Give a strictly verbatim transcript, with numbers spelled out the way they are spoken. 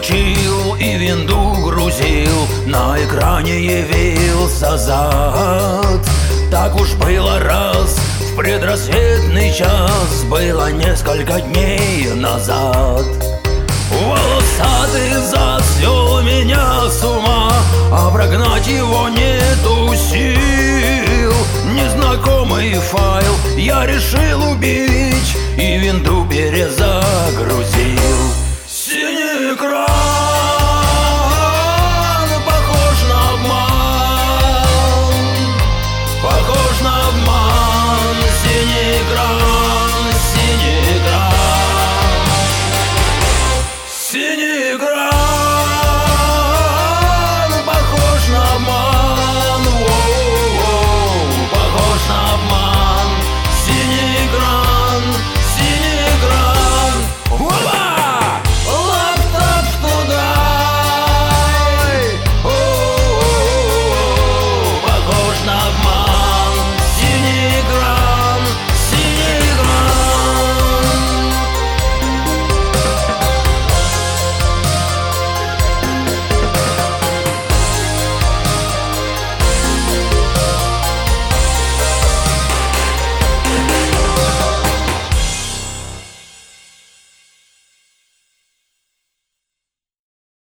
включил и винду грузил, на экране явился зад. Так уж было раз в предрассветный час, было несколько дней назад. Волосатый зад свел меня с ума, а прогнать его нету сил. Незнакомый файл я решил убить и винду перезагрузить.